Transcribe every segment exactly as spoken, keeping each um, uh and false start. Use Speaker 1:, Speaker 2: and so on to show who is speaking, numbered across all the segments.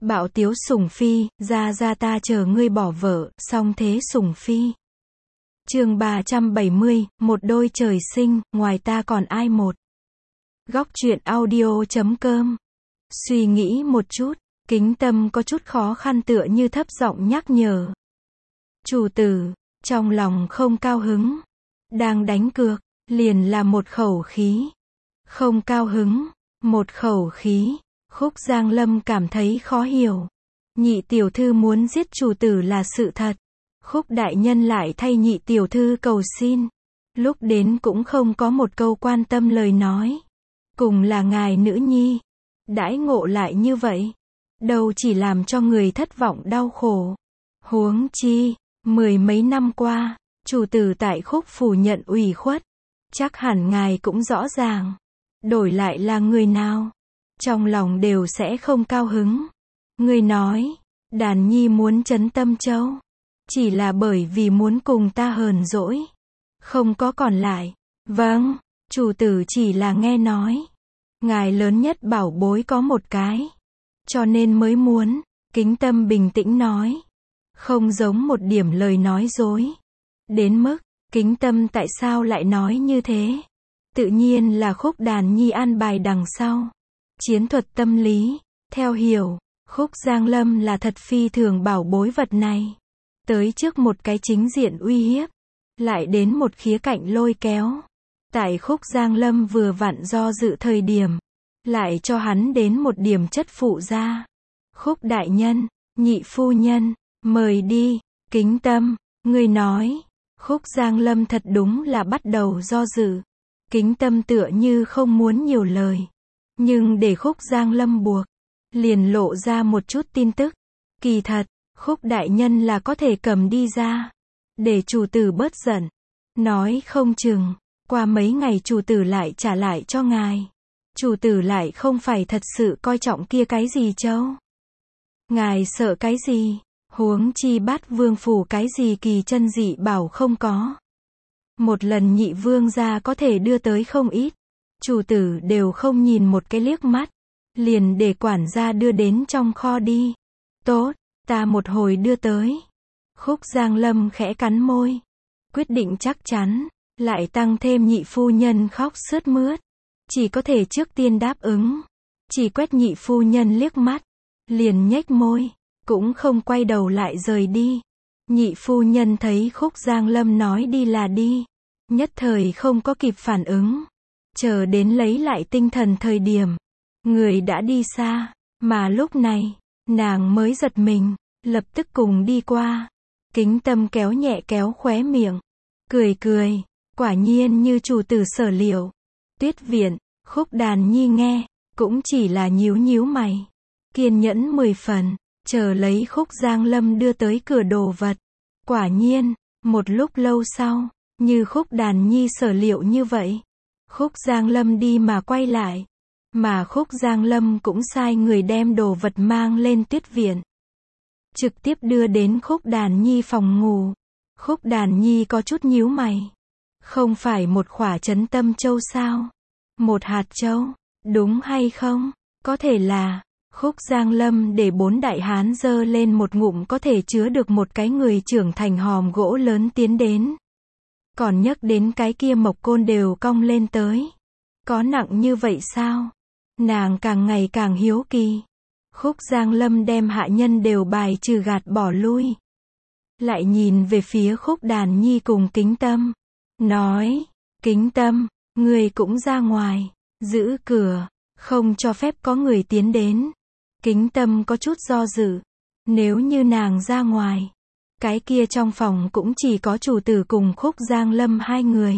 Speaker 1: Bạo tiếu sủng phi, ra ra ta chờ ngươi bỏ vợ, song thế sủng phi. Chương ba trăm bảy mươi, một đôi trời sinh, ngoài ta còn ai một. Góc truyện audio chấm com. Suy nghĩ một chút, Kính Tâm có chút khó khăn tựa như thấp giọng nhắc nhở. Chủ tử, trong lòng không cao hứng. Đang đánh cược, liền là một khẩu khí. Không cao hứng, một khẩu khí. Khúc Giang Lâm cảm thấy khó hiểu. Nhị tiểu thư muốn giết chủ tử là sự thật. Khúc đại nhân lại thay nhị tiểu thư cầu xin. Lúc đến cũng không có một câu quan tâm lời nói. Cùng là ngài nữ nhi. Đãi ngộ lại như vậy. Đâu chỉ làm cho người thất vọng đau khổ. Huống chi, mười mấy năm qua, chủ tử tại Khúc phủ nhận ủy khuất. Chắc hẳn ngài cũng rõ ràng. Đổi lại là người nào, trong lòng đều sẽ không cao hứng. Người nói, đàn nhi muốn trấn Tâm Châu. Chỉ là bởi vì muốn cùng ta hờn dỗi. Không có còn lại. Vâng, chủ tử chỉ là nghe nói. Ngài lớn nhất bảo bối có một cái. Cho nên mới muốn. Kính Tâm bình tĩnh nói. Không giống một điểm lời nói dối. Đến mức, Kính Tâm tại sao lại nói như thế? Tự nhiên là Khúc đàn nhi an bài đằng sau. Chiến thuật tâm lý. Theo hiểu, Khúc Giang Lâm là thật phi thường bảo bối vật này. Tới trước một cái chính diện uy hiếp. Lại đến một khía cạnh lôi kéo. Tại Khúc Giang Lâm vừa vặn do dự thời điểm. Lại cho hắn đến một điểm chất phụ ra. Khúc đại nhân, nhị phu nhân, mời đi. Kính Tâm, người nói. Khúc Giang Lâm thật đúng là bắt đầu do dự. Kính Tâm tựa như không muốn nhiều lời. Nhưng để Khúc Giang Lâm buộc. Liền lộ ra một chút tin tức. Kỳ thật, Khúc đại nhân là có thể cầm đi ra. Để chủ tử bớt giận. Nói không chừng, qua mấy ngày chủ tử lại trả lại cho ngài. Chủ tử lại không phải thật sự coi trọng kia cái gì châu. Ngài sợ cái gì? Huống chi Bát Vương phủ cái gì kỳ chân dị bảo không có. Một lần nhị vương gia có thể đưa tới không ít. Chủ tử đều không nhìn một cái liếc mắt. Liền để quản gia đưa đến trong kho đi. Tốt, ta một hồi đưa tới. Khúc Giang Lâm khẽ cắn môi. Quyết định chắc chắn. Lại tăng thêm nhị phu nhân khóc sướt mướt. Chỉ có thể trước tiên đáp ứng. Chỉ quét nhị phu nhân liếc mắt. Liền nhếch môi. Cũng không quay đầu lại rời đi. Nhị phu nhân thấy Khúc Giang Lâm nói đi là đi. Nhất thời không có kịp phản ứng. Chờ đến lấy lại tinh thần thời điểm. Người đã đi xa. Mà lúc này, nàng mới giật mình. Lập tức cùng đi qua. Kính Tâm kéo nhẹ kéo khóe miệng. Cười cười. Quả nhiên như chủ tử sở liệu. Tuyết viện, Khúc đàn nhi nghe. Cũng chỉ là nhíu nhíu mày. Kiên nhẫn mười phần. Chờ lấy Khúc Giang Lâm đưa tới cửa đồ vật. Quả nhiên, một lúc lâu sau, như Khúc đàn nhi sở liệu như vậy. Khúc Giang Lâm đi mà quay lại. Mà Khúc Giang Lâm cũng sai người đem đồ vật mang lên tuyết viện. Trực tiếp đưa đến Khúc đàn nhi phòng ngủ. Khúc đàn nhi có chút nhíu mày. Không phải một khỏa trấn Tâm Châu sao? Một hạt châu, đúng hay không? Có thể là, Khúc Giang Lâm để bốn đại hán dơ lên một ngụm có thể chứa được một cái người trưởng thành hòm gỗ lớn tiến đến. Còn nhắc đến cái kia mộc côn đều cong lên tới. Có nặng như vậy sao? Nàng càng ngày càng hiếu kỳ. Khúc Giang Lâm đem hạ nhân đều bài trừ gạt bỏ lui. Lại nhìn về phía Khúc đàn nhi cùng Kính Tâm. Nói, Kính Tâm, người cũng ra ngoài. Giữ cửa, không cho phép có người tiến đến. Kính Tâm có chút do dự. Nếu như nàng ra ngoài. Cái kia trong phòng cũng chỉ có chủ tử cùng Khúc Giang Lâm hai người.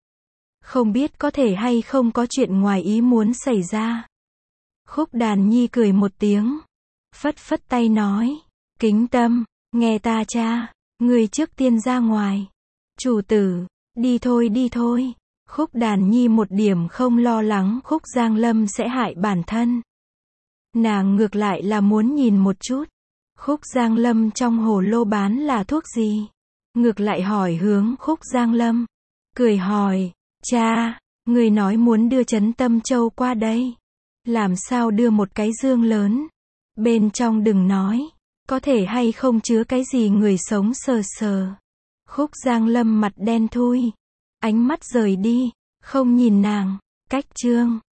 Speaker 1: Không biết có thể hay không có chuyện ngoài ý muốn xảy ra. Khúc đàn nhi cười một tiếng. Phất phất tay nói. Kính Tâm, nghe ta cha. Người trước tiên ra ngoài. Chủ tử, đi thôi đi thôi. Khúc đàn nhi một điểm không lo lắng Khúc Giang Lâm sẽ hại bản thân. Nàng ngược lại là muốn nhìn một chút. Khúc Giang Lâm trong hồ lô bán là thuốc gì? Ngược lại hỏi hướng Khúc Giang Lâm. Cười hỏi, cha, người nói muốn đưa trấn Tâm Châu qua đây. Làm sao đưa một cái dương lớn? Bên trong đừng nói, có thể hay không chứa cái gì người sống sờ sờ. Khúc Giang Lâm mặt đen thui, ánh mắt rời đi, không nhìn nàng. Cách chương